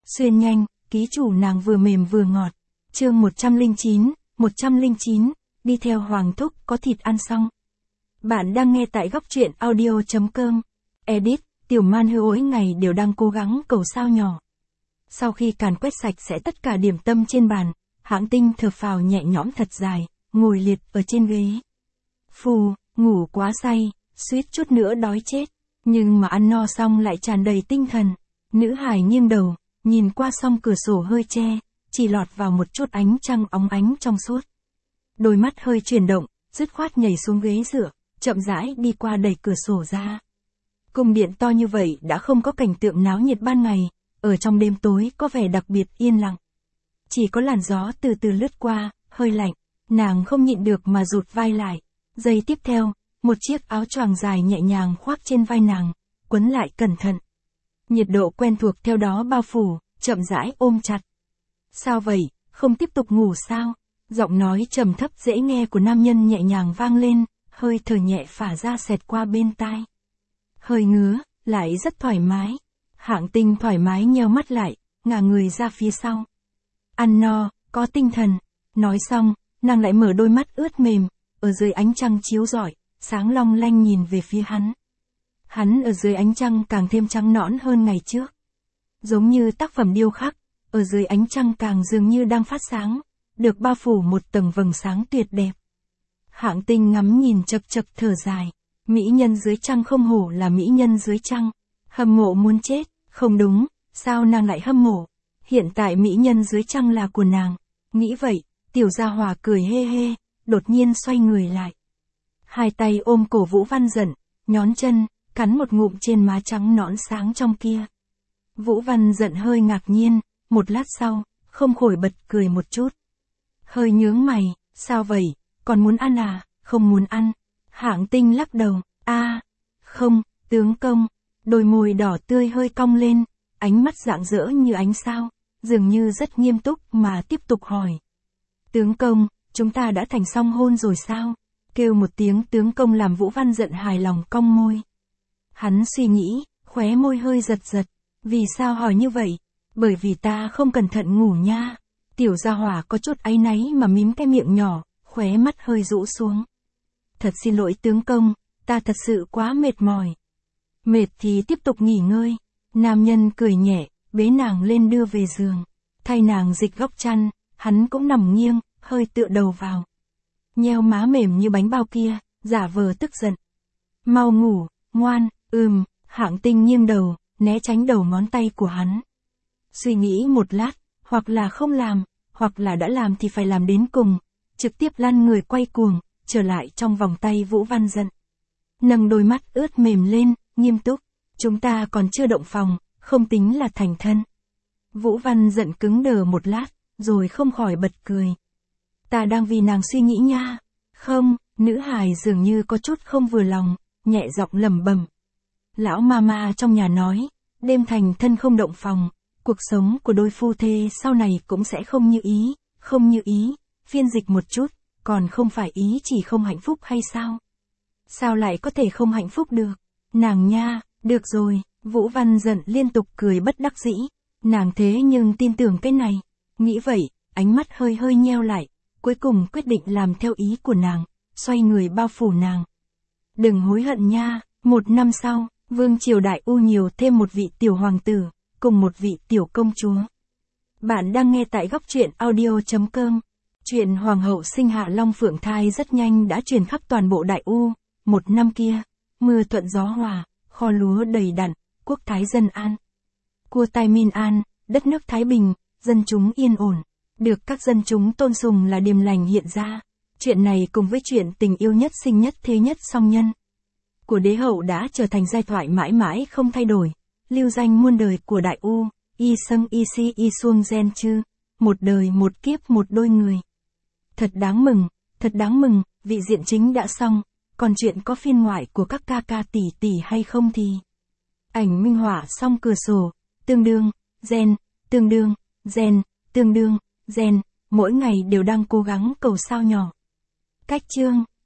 Xuyên nhanh, ký chủ nàng vừa mềm vừa ngọt. Chương 109, đi theo Hoàng Thúc có thịt ăn xong. Bạn đang nghe tại góc truyện audio.com. Edit, Tiểu Man Hư mỗi ngày đều đang cố gắng cầu sao nhỏ. Sau khi càn quét sạch sẽ tất cả điểm tâm trên bàn, Hạng Tinh thở phào nhẹ nhõm thật dài, ngồi liệt ở trên ghế. Phù, ngủ quá say, suýt chút nữa đói chết. Nhưng mà ăn no xong lại tràn đầy tinh thần. Nữ hài nghiêng đầu, nhìn qua song cửa sổ hơi che, chỉ lọt vào một chút ánh trăng óng ánh trong suốt. Đôi mắt hơi chuyển động, dứt khoát nhảy xuống ghế dựa, chậm rãi đi qua đẩy cửa sổ ra. Cung điện to như vậy đã không có cảnh tượng náo nhiệt ban ngày, ở trong đêm tối có vẻ đặc biệt yên lặng. Chỉ có làn gió từ từ lướt qua, hơi lạnh, nàng không nhịn được mà rụt vai lại. Giây tiếp theo, một chiếc áo choàng dài nhẹ nhàng khoác trên vai nàng, quấn lại cẩn thận. Nhiệt độ quen thuộc theo đó bao phủ, chậm rãi ôm chặt. Sao vậy, không tiếp tục ngủ sao? Giọng nói trầm thấp dễ nghe của nam nhân nhẹ nhàng vang lên, hơi thở nhẹ phả ra xẹt qua bên tai. Hơi ngứa, lại rất thoải mái. Hạng Tinh thoải mái nheo mắt lại, ngả người ra phía sau. Ăn no, có tinh thần. Nói xong, nàng lại mở đôi mắt ướt mềm, ở dưới ánh trăng chiếu rọi, sáng long lanh nhìn về phía hắn. Hắn ở dưới ánh trăng càng thêm trắng nõn hơn ngày trước. Giống như tác phẩm điêu khắc, ở dưới ánh trăng càng dường như đang phát sáng, được bao phủ một tầng vầng sáng tuyệt đẹp. Hạng Tinh ngắm nhìn chật chật thở dài. Mỹ nhân dưới trăng không hổ là mỹ nhân dưới trăng. Hâm mộ muốn chết, không đúng, sao nàng lại hâm mộ? Hiện tại mỹ nhân dưới trăng là của nàng. Nghĩ vậy, tiểu gia hòa cười hê hê, đột nhiên xoay người lại. Hai tay ôm cổ Vũ Văn Dận, nhón chân, cắn một ngụm trên má trắng nõn sáng trong kia. Vũ Văn Dận hơi ngạc nhiên, một lát sau, không khỏi bật cười một chút. Hơi nhướng mày, sao vậy, còn muốn ăn à? Không muốn ăn. Hạng Tinh lắc đầu, không, tướng công. Đôi môi đỏ tươi hơi cong lên, ánh mắt rạng rỡ như ánh sao, dường như rất nghiêm túc mà tiếp tục hỏi. Tướng công, chúng ta đã thành song hôn rồi sao? Kêu một tiếng tướng công làm Vũ Văn Dận hài lòng cong môi. Hắn suy nghĩ, khóe môi hơi giật giật. Vì sao hỏi như vậy? Bởi vì ta không cẩn thận ngủ nha. Tiểu gia hỏa có chút áy náy mà mím cái miệng nhỏ, khóe mắt hơi rũ xuống. Thật xin lỗi tướng công, ta thật sự quá mệt mỏi. Mệt thì tiếp tục nghỉ ngơi. Nam nhân cười nhẹ, bế nàng lên đưa về giường. Thay nàng dịch góc chăn, hắn cũng nằm nghiêng, hơi tựa đầu vào. Nheo má mềm như bánh bao kia, giả vờ tức giận. Mau ngủ, ngoan, Hạng Tinh nghiêng đầu, né tránh đầu ngón tay của hắn. Suy nghĩ một lát, hoặc là không làm, hoặc là đã làm thì phải làm đến cùng, trực tiếp lăn người quay cuồng, trở lại trong vòng tay Vũ Văn Dận. Nâng đôi mắt ướt mềm lên, nghiêm túc, chúng ta còn chưa động phòng, không tính là thành thân. Vũ Văn Dận cứng đờ một lát, rồi không khỏi bật cười. Ta đang vì nàng suy nghĩ nha. Không, nữ hài dường như có chút không vừa lòng, nhẹ giọng lẩm bẩm. Lão mama trong nhà nói, đêm thành thân không động phòng, cuộc sống của đôi phu thê sau này cũng sẽ không như ý, phiên dịch một chút, còn không phải ý chỉ không hạnh phúc hay sao? Sao lại có thể không hạnh phúc được? Nàng nha, được rồi, Vũ Văn Dận liên tục cười bất đắc dĩ, nàng thế nhưng tin tưởng cái này. Nghĩ vậy, ánh mắt hơi hơi nheo lại, cuối cùng quyết định làm theo ý của nàng, xoay người bao phủ nàng. Đừng hối hận nha. 1 năm sau, Vương triều Đại U nhiều thêm một vị tiểu hoàng tử, cùng một vị tiểu công chúa. Bạn đang nghe tại góc truyện audio.com. Chuyện Hoàng hậu sinh hạ Long Phượng thai rất nhanh đã truyền khắp toàn bộ Đại U. 1 năm kia, mưa thuận gió hòa, kho lúa đầy đặn, quốc thái dân an. Cua tai min an, đất nước thái bình, dân chúng yên ổn, được các dân chúng tôn sùng là điềm lành hiện ra. Chuyện này cùng với chuyện tình yêu nhất sinh nhất thế nhất song nhân của đế hậu đã trở thành giai thoại mãi mãi không thay đổi, lưu danh muôn đời của Đại U, y sâng y si y xuông gen chư, một đời một kiếp một đôi người. Thật đáng mừng, vị diện chính đã xong, còn chuyện có phiên ngoại của các ca ca tỷ tỷ hay không thì. Ảnh minh họa xong cửa sổ, tương đương, gen, mỗi ngày đều đang cố gắng cầu sao nhỏ. Cách chương